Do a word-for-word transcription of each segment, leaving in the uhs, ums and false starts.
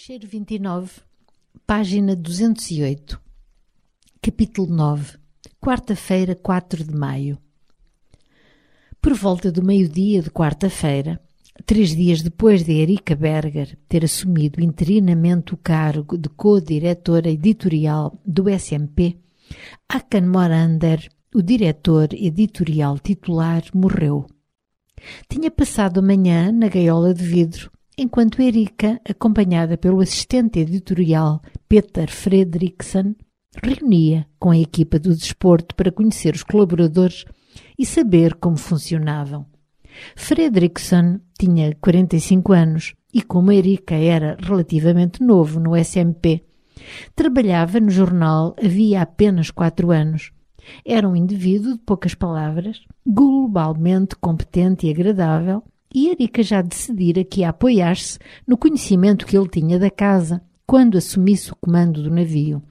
Fecheiro vinte e nove, página duzentos e oito, capítulo nove, quarta-feira, quatro de maio. Por volta do meio-dia de quarta-feira, três dias depois de Erika Berger ter assumido interinamente o cargo de co-diretora editorial do S M P, Håkan Morander, o diretor editorial titular, morreu. Tinha passado a manhã na gaiola de vidro, enquanto Erika, acompanhada pelo assistente editorial Peter Fredriksson, reunia com a equipa do desporto para conhecer os colaboradores e saber como funcionavam. Fredriksson tinha quarenta e cinco anos e, como Erika era relativamente novo no S M P, trabalhava no jornal havia apenas quatro anos. Era um indivíduo de poucas palavras, globalmente competente e agradável, e Erika já decidira que ia apoiar-se no conhecimento que ele tinha da casa quando assumisse o comando do navio.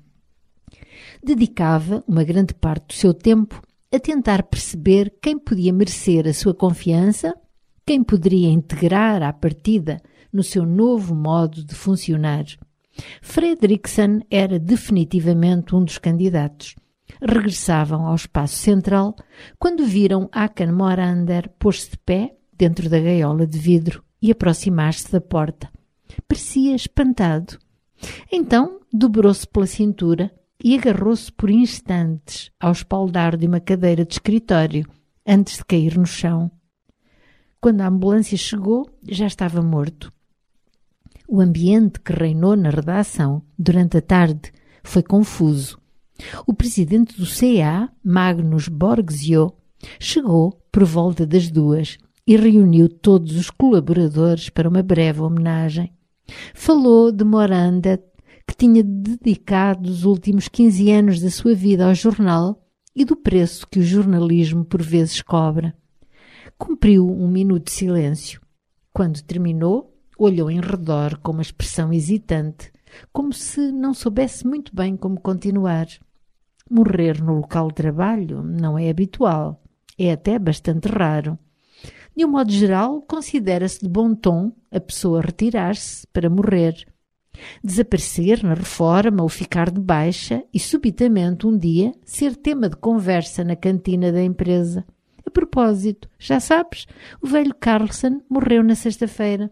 Dedicava uma grande parte do seu tempo a tentar perceber quem podia merecer a sua confiança, quem poderia integrar à partida no seu novo modo de funcionar. Fredriksson era definitivamente um dos candidatos. Regressavam ao espaço central quando viram Håkan Morander pôr-se de pé dentro da gaiola de vidro e aproximar-se da porta. Parecia espantado. Então dobrou-se pela cintura e agarrou-se por instantes ao espaldar de uma cadeira de escritório antes de cair no chão. Quando a ambulância chegou, já estava morto. O ambiente que reinou na redação durante a tarde foi confuso. O presidente do C A, Magnus Borgsio, chegou por volta das duas e reuniu todos os colaboradores para uma breve homenagem. Falou de Morander, que tinha dedicado os últimos quinze anos da sua vida ao jornal e do preço que o jornalismo por vezes cobra. Cumpriu um minuto de silêncio. Quando terminou, olhou em redor com uma expressão hesitante, como se não soubesse muito bem como continuar. Morrer no local de trabalho não é habitual, é até bastante raro. De um modo geral, considera-se de bom tom a pessoa retirar-se para morrer, desaparecer na reforma ou ficar de baixa e subitamente um dia ser tema de conversa na cantina da empresa. A propósito, já sabes, o velho Carlson morreu na sexta-feira.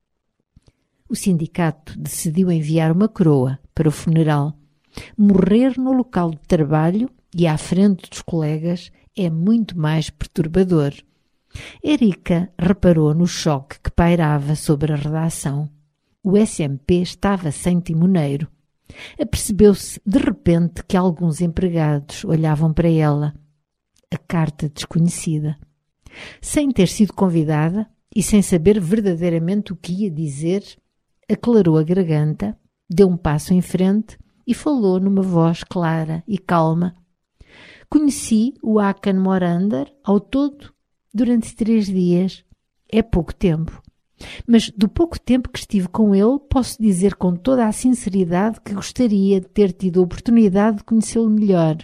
O sindicato decidiu enviar uma coroa para o funeral. Morrer no local de trabalho e à frente dos colegas é muito mais perturbador. Erika reparou no choque que pairava sobre a redação. O S M P estava sem timoneiro. Apercebeu-se de repente que alguns empregados olhavam para ela. A carta desconhecida. Sem ter sido convidada e sem saber verdadeiramente o que ia dizer, aclarou a garganta, deu um passo em frente e falou numa voz clara e calma. Conheci o Håkan Morander ao todo durante três dias. É pouco tempo. Mas do pouco tempo que estive com ele, posso dizer com toda a sinceridade que gostaria de ter tido a oportunidade de conhecê-lo melhor.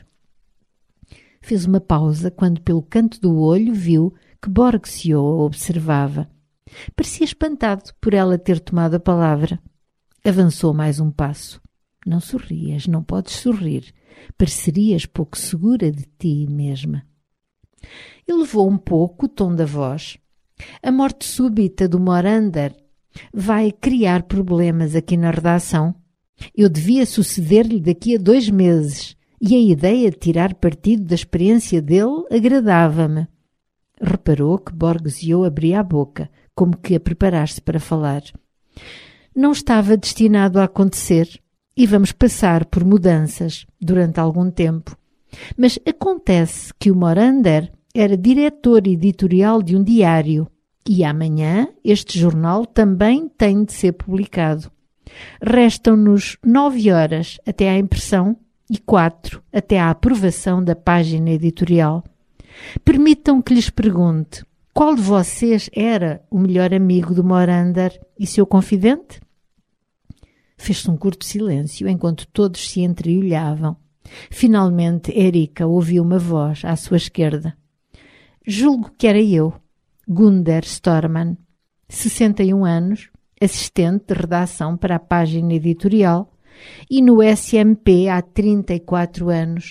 Fez uma pausa quando, pelo canto do olho, viu que Borgsio a observava. Parecia espantado por ela ter tomado a palavra. Avançou mais um passo. Não sorrias, não podes sorrir. Parecerias pouco segura de ti mesma. Elevou um pouco o tom da voz. A morte súbita do Morander vai criar problemas aqui na redação. Eu devia suceder-lhe daqui a dois meses e a ideia de tirar partido da experiência dele agradava-me. Reparou que Borgsio abria a boca, como que a preparar-se para falar. Não estava destinado a acontecer e vamos passar por mudanças durante algum tempo. Mas acontece que o Morander era diretor editorial de um diário e amanhã este jornal também tem de ser publicado. Restam-nos nove horas até à impressão e quatro até à aprovação da página editorial. Permitam que lhes pergunte, qual de vocês era o melhor amigo do Morander e seu confidente? Fez-se um curto silêncio enquanto todos se entreolhavam. Finalmente Erika ouviu uma voz à sua esquerda. Julgo que era eu, Gunder Storman, sessenta e um anos, assistente de redação para a página editorial, e no S M P há trinta e quatro anos.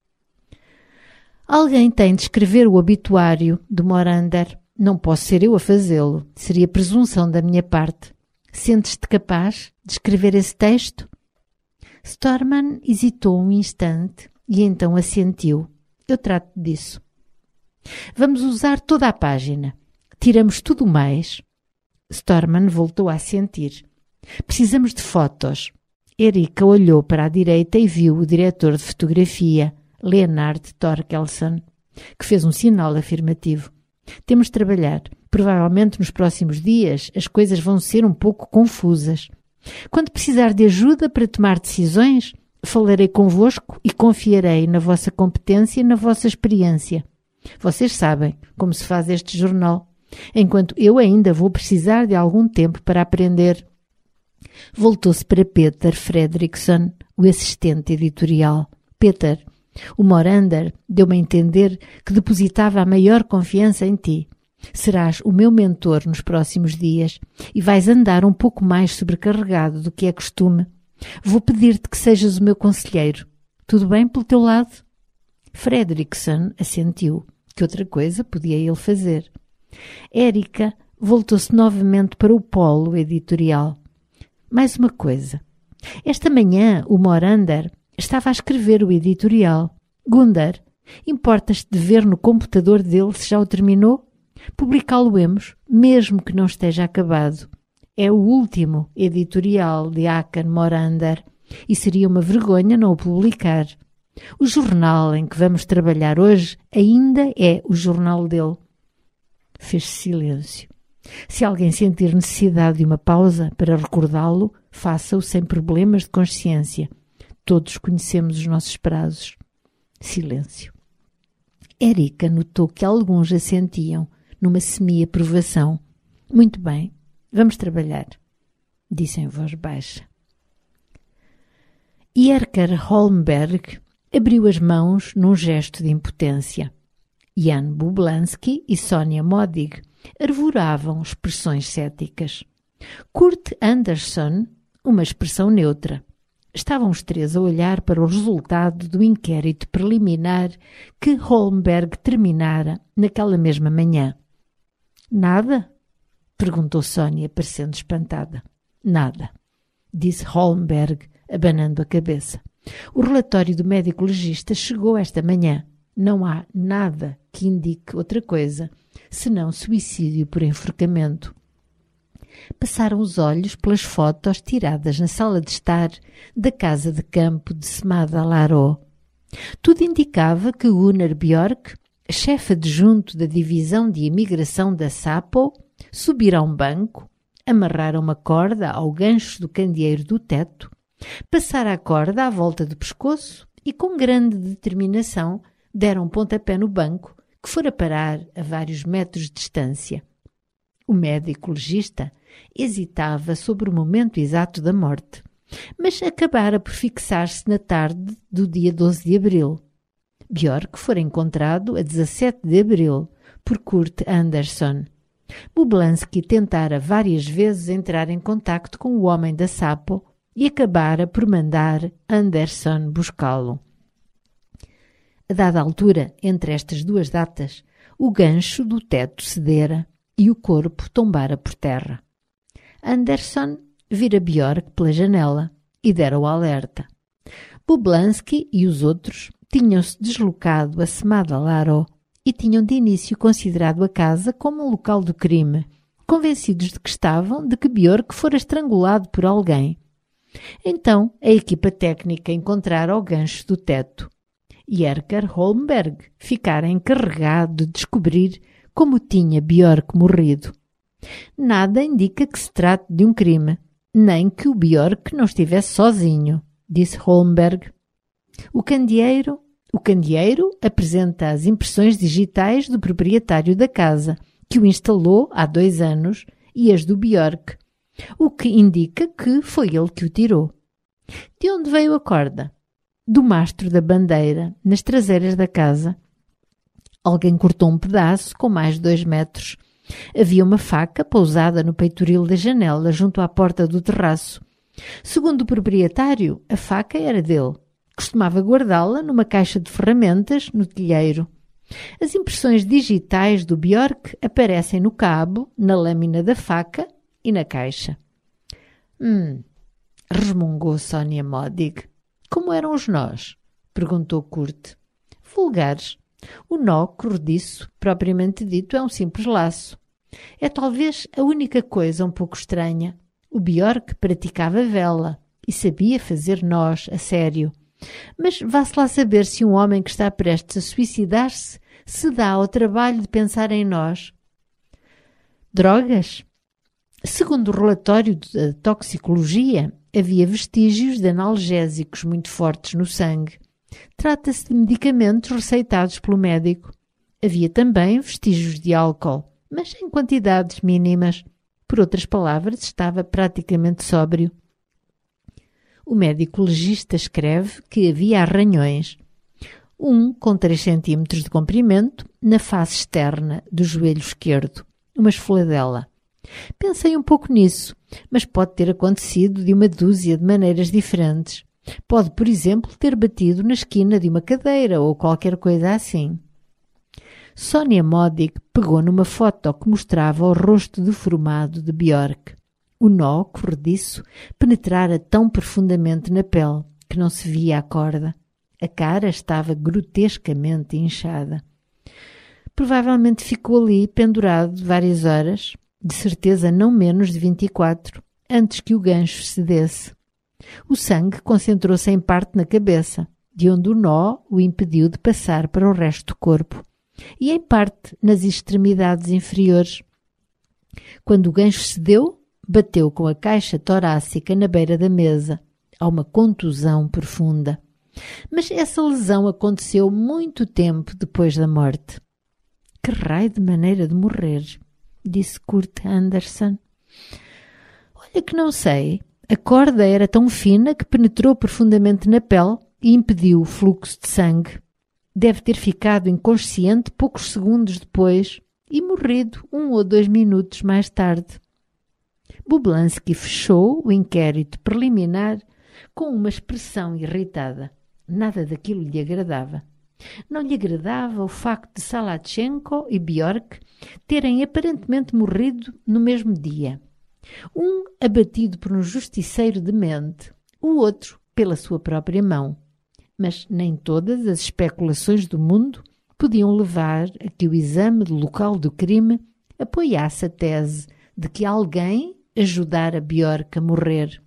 Alguém tem de escrever o obituário de Morander. Não posso ser eu a fazê-lo. Seria presunção da minha parte. Sentes-te capaz de escrever esse texto? Storman hesitou um instante e então assentiu. Eu trato disso. Vamos usar toda a página. Tiramos tudo mais. Storman voltou a assentir. Precisamos de fotos. Erika olhou para a direita e viu o diretor de fotografia, Leonard Torkelson, que fez um sinal afirmativo. Temos de trabalhar. Provavelmente nos próximos dias as coisas vão ser um pouco confusas. Quando precisar de ajuda para tomar decisões, falarei convosco e confiarei na vossa competência e na vossa experiência. Vocês sabem como se faz este jornal, enquanto eu ainda vou precisar de algum tempo para aprender. Voltou-se para Peter Fredrickson, o assistente editorial. Peter, o Morander deu-me a entender que depositava a maior confiança em ti. Serás o meu mentor nos próximos dias e vais andar um pouco mais sobrecarregado do que é costume. Vou pedir-te que sejas o meu conselheiro. Tudo bem pelo teu lado? Fredrickson assentiu. Que outra coisa podia ele fazer? Erika voltou-se novamente para o polo editorial. Mais uma coisa. Esta manhã o Morander estava a escrever o editorial. Gundar, importas-te de ver no computador dele se já o terminou? Publicá-lo-emos, mesmo que não esteja acabado. É o último editorial de Hakan Morander e seria uma vergonha não o publicar. O jornal em que vamos trabalhar hoje ainda é o jornal dele. Fez-se silêncio. Se alguém sentir necessidade de uma pausa para recordá-lo, faça-o sem problemas de consciência. Todos conhecemos os nossos prazos. Silêncio. Erika notou que alguns assentiam numa semi-aprovação. Muito bem, vamos trabalhar, disse em voz baixa. Jerker Holmberg abriu as mãos num gesto de impotência. Jan Bublansky e Sonia Modig arvoravam expressões céticas. Kurt Anderson, uma expressão neutra. Estavam os três a olhar para o resultado do inquérito preliminar que Holmberg terminara naquela mesma manhã. Nada? Perguntou Sonia, parecendo espantada. Nada, disse Holmberg, abanando a cabeça. O relatório do médico legista chegou esta manhã. Não há nada que indique outra coisa, senão suicídio por enforcamento. Passaram os olhos pelas fotos tiradas na sala de estar da casa de campo de Smadalaró. Tudo indicava que Gunnar Björk, chefe adjunto da divisão de imigração da Sapo, subira a um banco, amarrara uma corda ao gancho do candeeiro do teto, passara a corda à volta do pescoço e, com grande determinação, dera um pontapé no banco, que fora parar a vários metros de distância. O médico legista hesitava sobre o momento exato da morte, mas acabara por fixar-se na tarde do dia doze de abril. Björk fora encontrado a dezassete de abril por Kurt Anderson. Bublansky tentara várias vezes entrar em contacto com o homem da Sapo e acabara por mandar Anderson buscá-lo. A dada altura, entre estas duas datas, o gancho do teto cedera e o corpo tombara por terra. Anderson vira Björk pela janela e dera o alerta. Bublansky e os outros tinham-se deslocado a Smadalaró e tinham de início considerado a casa como um local do crime, convencidos de que estavam de que Björk fora estrangulado por alguém. Então, a equipa técnica encontrara o gancho do teto. Jerker Holmberg ficara encarregado de descobrir como tinha Björk morrido. Nada indica que se trate de um crime, nem que o Björk não estivesse sozinho, disse Holmberg. O candeeiro, o candeeiro apresenta as impressões digitais do proprietário da casa, que o instalou há dois anos, e as do Björk, o que indica que foi ele que o tirou. De onde veio a corda? Do mastro da bandeira, nas traseiras da casa. Alguém cortou um pedaço com mais de dois metros Havia uma faca pousada no peitoril da janela, junto à porta do terraço. Segundo o proprietário, a faca era dele. Costumava guardá-la numa caixa de ferramentas no telheiro. As impressões digitais do Björk aparecem no cabo, na lâmina da faca e na caixa. Hum, resmungou Sónia Modig. Como eram os nós? Perguntou Kurt. Vulgares. O nó corrediço, propriamente dito, é um simples laço. É talvez a única coisa um pouco estranha. O Björk praticava vela e sabia fazer nós a sério. Mas vá-se lá saber se um homem que está prestes a suicidar-se se dá ao trabalho de pensar em nós. Drogas? Segundo o relatório da toxicologia, havia vestígios de analgésicos muito fortes no sangue. Trata-se de medicamentos receitados pelo médico. Havia também vestígios de álcool, mas em quantidades mínimas. Por outras palavras, estava praticamente sóbrio. O médico legista escreve que havia arranhões, um com três centímetros de comprimento, na face externa do joelho esquerdo, uma esfoladela. Pensei um pouco nisso, mas pode ter acontecido de uma dúzia de maneiras diferentes. Pode, por exemplo, ter batido na esquina de uma cadeira ou qualquer coisa assim. Sónia Modig pegou numa foto que mostrava o rosto deformado de Björk. O nó corrediço penetrara tão profundamente na pele que não se via a corda. A cara estava grotescamente inchada. Provavelmente ficou ali pendurado várias horas, de certeza não menos de vinte e quatro, antes que o gancho cedesse. O sangue concentrou-se em parte na cabeça, de onde o nó o impediu de passar para o resto do corpo, e em parte nas extremidades inferiores. Quando o gancho cedeu, bateu com a caixa torácica na beira da mesa. Há uma contusão profunda. Mas essa lesão aconteceu muito tempo depois da morte. Que raio de maneira de morrer, disse Kurt Andersen. Olha que não sei. A corda era tão fina que penetrou profundamente na pele e impediu o fluxo de sangue. Deve ter ficado inconsciente poucos segundos depois e morrido um ou dois minutos mais tarde. Bublansky fechou o inquérito preliminar com uma expressão irritada. Nada daquilo lhe agradava. Não lhe agradava o facto de Salatchenko e Björk terem aparentemente morrido no mesmo dia. Um abatido por um justiceiro demente, o outro pela sua própria mão. Mas nem todas as especulações do mundo podiam levar a que o exame do local do crime apoiasse a tese de que alguém ajudara Björk a morrer.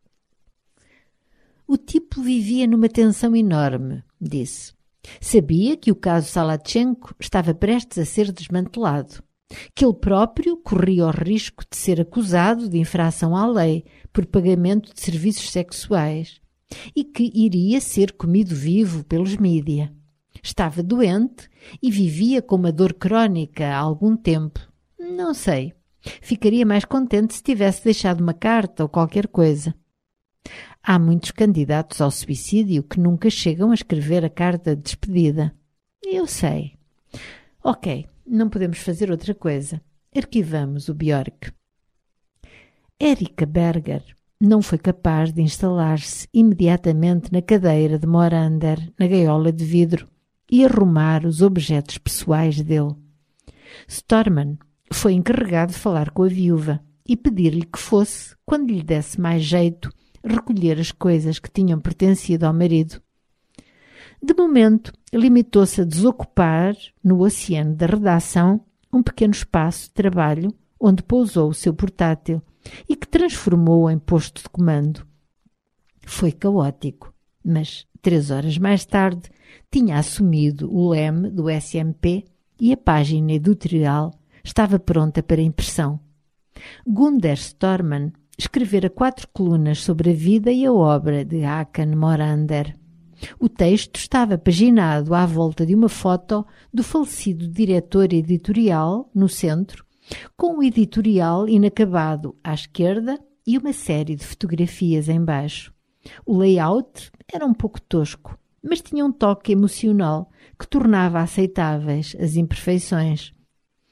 O tipo vivia numa tensão enorme, disse. Sabia que o caso Salatchenko estava prestes a ser desmantelado, que ele próprio corria o risco de ser acusado de infração à lei por pagamento de serviços sexuais e que iria ser comido vivo pelos mídia. Estava doente e vivia com uma dor crónica há algum tempo. Não sei. Ficaria mais contente se tivesse deixado uma carta ou qualquer coisa. Há muitos candidatos ao suicídio que nunca chegam a escrever a carta de despedida. Eu sei. Ok, não podemos fazer outra coisa. Arquivamos o Björk. Erika Berger não foi capaz de instalar-se imediatamente na cadeira de Morander, na gaiola de vidro, e arrumar os objetos pessoais dele. Storman foi encarregado de falar com a viúva e pedir-lhe que fosse, quando lhe desse mais jeito, recolher as coisas que tinham pertencido ao marido. De momento, limitou-se a desocupar, no oceano da redação, um pequeno espaço de trabalho onde pousou o seu portátil e que transformou em posto de comando. Foi caótico, mas três horas mais tarde tinha assumido o leme do S M P e a página editorial estava pronta para impressão. Gunder Storman escrevera quatro colunas sobre a vida e a obra de Håkan Morander. O texto estava paginado à volta de uma foto do falecido diretor editorial, no centro, com o editorial inacabado à esquerda e uma série de fotografias em baixo. O layout era um pouco tosco, mas tinha um toque emocional que tornava aceitáveis as imperfeições.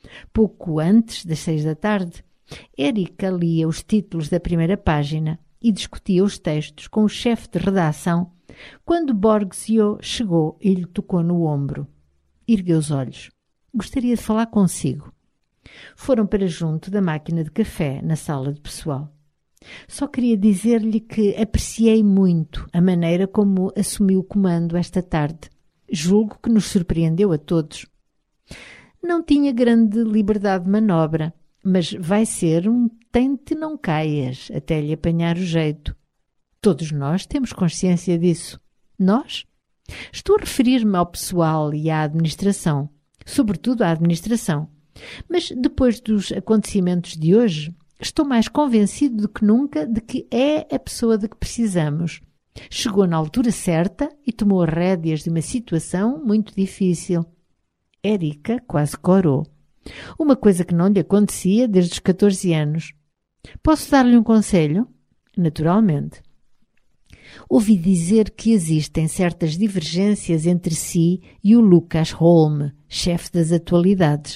Pouco antes das seis da tarde, Érica lia os títulos da primeira página e discutia os textos com o chefe de redação quando Borgsio chegou e lhe tocou no ombro. Ergueu os olhos. Gostaria de falar consigo. Foram para junto da máquina de café na sala de pessoal. Só queria dizer-lhe que apreciei muito a maneira como assumiu o comando esta tarde. Julgo que nos surpreendeu a todos. Não tinha grande liberdade de manobra, mas vai ser um tente não caias até lhe apanhar o jeito. Todos nós temos consciência disso. Nós? Estou a referir-me ao pessoal e à administração, sobretudo à administração. Mas depois dos acontecimentos de hoje, estou mais convencido do que nunca de que é a pessoa de que precisamos. Chegou na altura certa e tomou as rédeas de uma situação muito difícil. Érica quase corou. Uma coisa que não lhe acontecia desde os catorze anos. Posso dar-lhe um conselho? Naturalmente. Ouvi dizer que existem certas divergências entre si e o Lucas Holm, chefe das atualidades.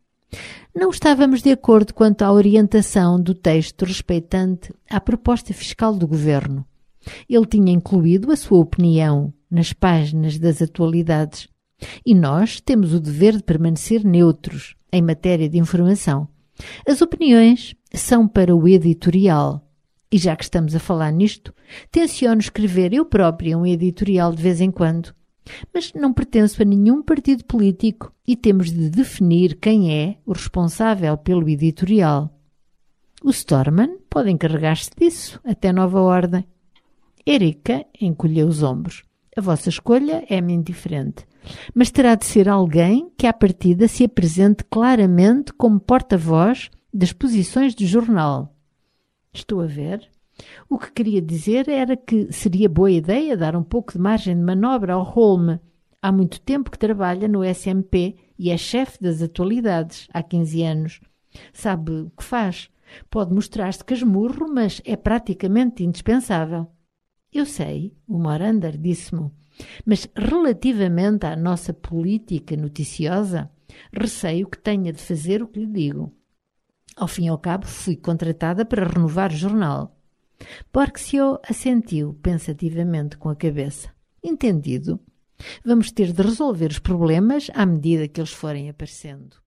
Não estávamos de acordo quanto à orientação do texto respeitante à proposta fiscal do governo. Ele tinha incluído a sua opinião nas páginas das atualidades e nós temos o dever de permanecer neutros em matéria de informação. As opiniões são para o editorial. E já que estamos a falar nisto, tenciono escrever eu própria um editorial de vez em quando. Mas não pertenço a nenhum partido político e temos de definir quem é o responsável pelo editorial. O Storman pode encarregar-se disso, até nova ordem. Érica encolheu os ombros. A vossa escolha é-me indiferente, mas terá de ser alguém que à partida se apresente claramente como porta-voz das posições do jornal. Estou a ver. O que queria dizer era que seria boa ideia dar um pouco de margem de manobra ao Holm. Há muito tempo que trabalha no S M P e é chefe das atualidades, há quinze anos. Sabe o que faz? Pode mostrar-se casmurro, mas é praticamente indispensável. Eu sei, o Morander disse-me, mas relativamente à nossa política noticiosa, receio que tenha de fazer o que lhe digo. Ao fim e ao cabo, fui contratada para renovar o jornal. Borgsio assentiu pensativamente com a cabeça. Entendido. Vamos ter de resolver os problemas à medida que eles forem aparecendo.